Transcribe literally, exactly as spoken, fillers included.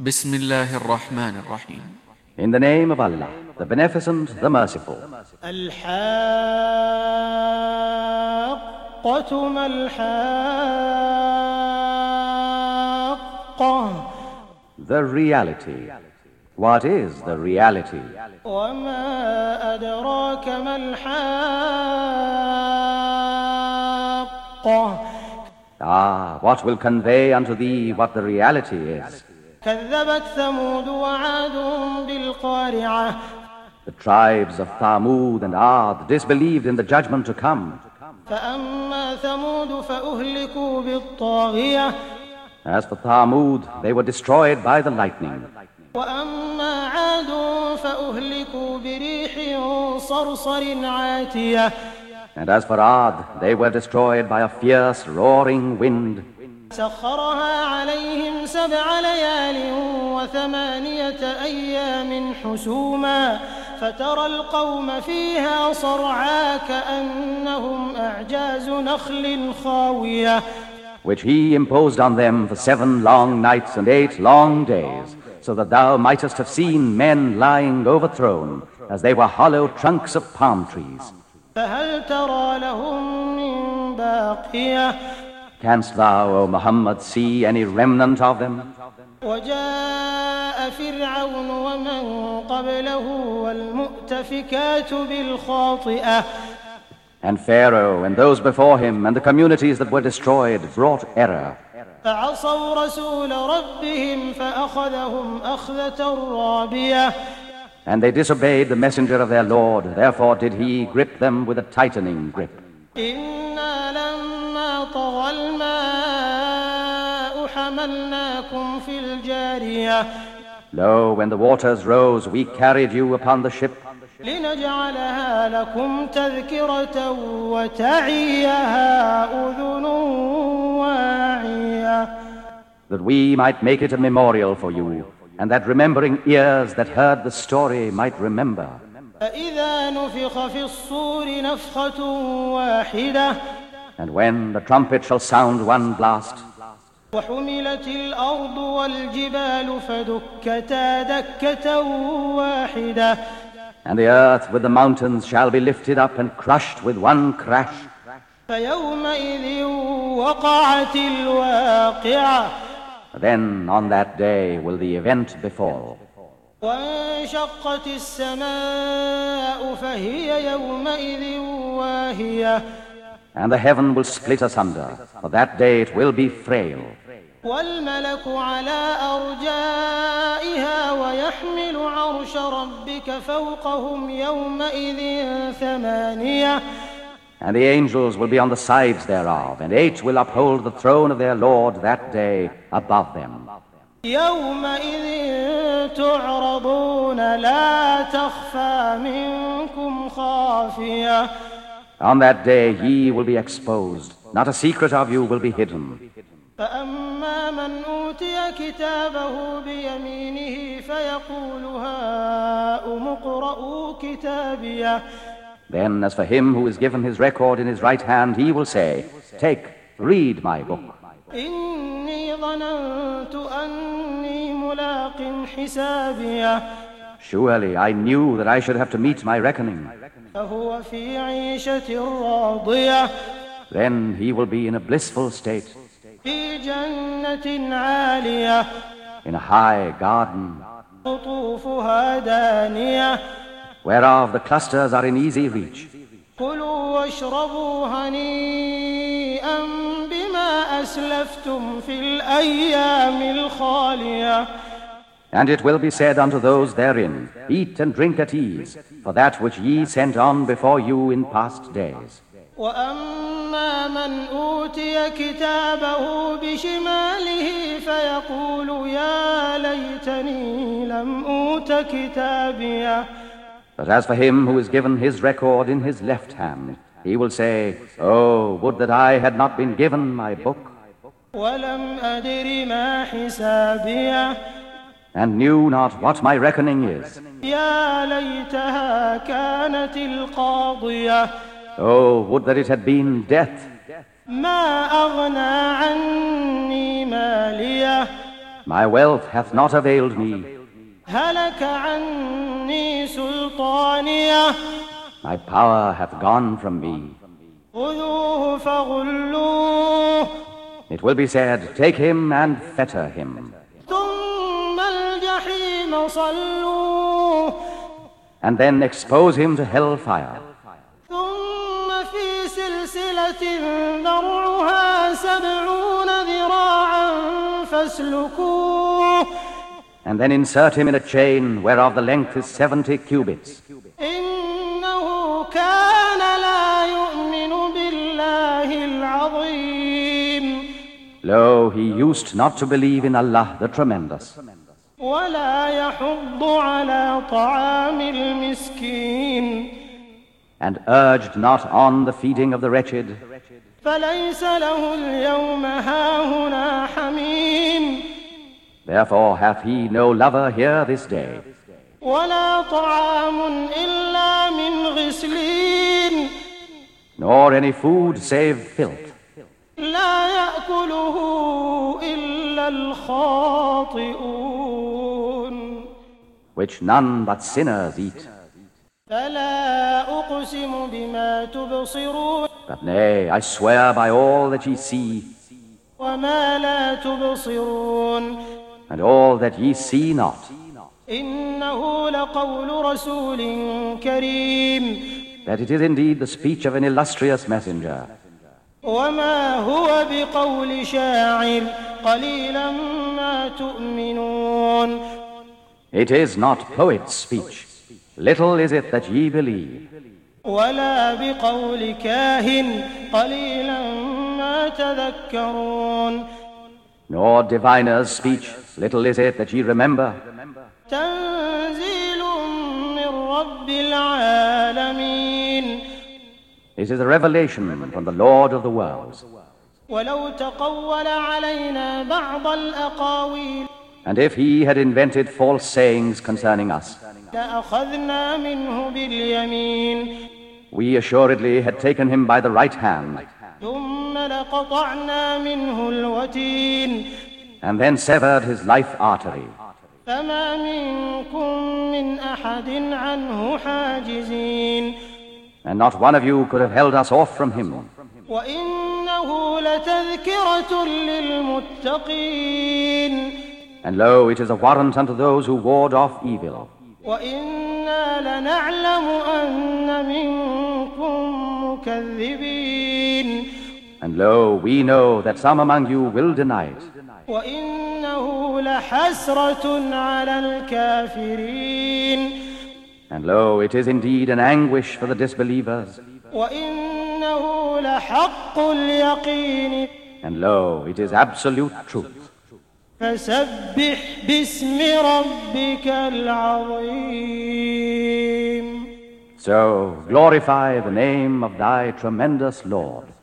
بسم الله الرحمن الرحيم. In the name of Allah, the Beneficent, the Merciful. الحاقة ما الحاقة. The reality. What is the reality? وما أدراك ما الحاقة. Ah, what will convey unto thee what the reality is? كذبت ثمود وعاد بالقارعة. The tribes of Thamud and Ad disbelieved in the judgment to come. فأما ثمود فأهلكوا بالطاغية. As for Thamud, they were destroyed by the lightning. وأما عاد فأهلكوا بريح صرصر عاتية. And as for Ad, they were destroyed by a fierce, roaring wind. سخرها عليهم سبع ليال وثمانية أيام حسوما فترى القوم فيها صرعى كأنهم أعجاز نخل خاوية. Which he imposed on them for seven long nights and eight long days, so that thou mightest have seen men lying overthrown, as they were hollow trunks of palm trees. فهل ترى لهم من باقية. Canst thou, O Muhammad, see any remnant of them? وجاء فرعون ومن قبله والمؤتفكات بالخاطئة. And Pharaoh and those before him and the communities that were destroyed brought error. فعصوا رسول ربهم فأخذهم أخذة رابية. And they disobeyed the messenger of their Lord, therefore did he grip them with a tightening grip. إنا لما طغى الماء حملناكم في الجارية. Lo, when the waters rose, we carried you upon the ship. لنجعلها لكم تذكرة وتعيها أذن واعية. That we might make it a memorial for you, and that remembering ears that heard the story might remember. فإذا نفخ في الصور نفخة واحدة. And when the trumpet shall sound one blast, وحملت الأرض والجبال فدكتا دكة واحدة. and the earth with the mountains shall be lifted up and crushed with one crash. فيومئذ وقعت الواقعة. Then on that day will the event befall. وانشقت السماء فهي يومئذ واهية. And the heaven will split asunder. For that day it will be frail. والملك على أرجائها ويحمل عرش ربك فوقهم يومئذ ثمانية. And the angels will be on the sides thereof, and eight will uphold the throne of their Lord that day above them. يومئذ تعرضون لا تخفى منكم خافية. On that day ye will be exposed. Not a secret of you will be hidden. فأما من أوتي كتابه بيمينه فيقول هاؤم اقرءوا كتابيه. Then as for him who is given his record in his right hand, he will say, Take, read my book. إني ظننت أني ملاق حسابيه. Surely I knew that I should have to meet my reckoning. فهو في عيشة راضية. Then he will be in a blissful state, في جنة عالية. in a high garden, قطوفها دانية. whereof the clusters are in easy reach. كلوا واشربوا هنيئا بما أسلفتم في الأيام الخالية. And it will be said unto those therein, Eat and drink at ease, for that which ye sent on before you in past days. وأما من أوتي كتابه بشماله فيقول يا ليتني لم أوت كتابيه. But as for him who is given his record in his left hand, he will say, Oh, would that I had not been given my book, ولم أدر ما حسابيه. and knew not what my reckoning is. يا ليتها كانت القاضية. Oh, would that it had been death. ما أغنى عني ماليه. My wealth hath not availed me. هلك عني سلطانيه. My power hath gone from me. خذوه فغلوه. It will be said, take him and fetter him. ثم الجحيم صلوه. And then expose him to hell fire. ثم في سلسلة ذرعها سبعون ذراعا فاسلكوه. And then insert him in a chain whereof the length is seventy cubits. إنه كان لا يؤمن بالله العظيم. Lo, he used not to believe in Allah the Tremendous, ولا يحض على طعام المسكين. and urged not on the feeding of the wretched. فليس له اليوم هاهنا حميم. Therefore hath he no lover here this day, ولا طعام إلا من غسلين. nor any food save filth, لا يأكله إلا الخاطئون. which none but sinners eat. فلا أقسم بما تبصرون But nay, I swear by all that ye see, وما لا تبصرون and all that ye see not, إنه لقول رسول كريم that it is indeed the speech of an illustrious messenger, وما هو بقول شاعر قليلا ما تؤمنون. it is not poet's speech, little is it that ye believe, ولا بقول كاهن قليلا ما تذكرون. nor diviner's speech, little is it that ye remember. تنزيل من رب العالمين. It is a revelation from the Lord of the worlds. ولو تقول علينا بعض الأقاويل And if he had invented false sayings concerning us, لأخذنا منه باليمين we assuredly had taken him by the right hand, ثم لقطعنا منه الوتين and then severed his life artery. فما منكم من أحد عنه حاجزين. And not one of you could have held us off from him. وإنه لتذكرة للمتقين. And lo, it is a warrant unto those who ward off evil. وإنا لنعلم أن منكم مكذبين. And lo, we know that some among you will deny it. وإنه لحسرة على الكافرين. And lo, it is indeed an anguish for the disbelievers. وإنه لحق اليقين. And lo, it is absolute truth. فسبح باسم ربك العظيم. So glorify the name of thy tremendous Lord.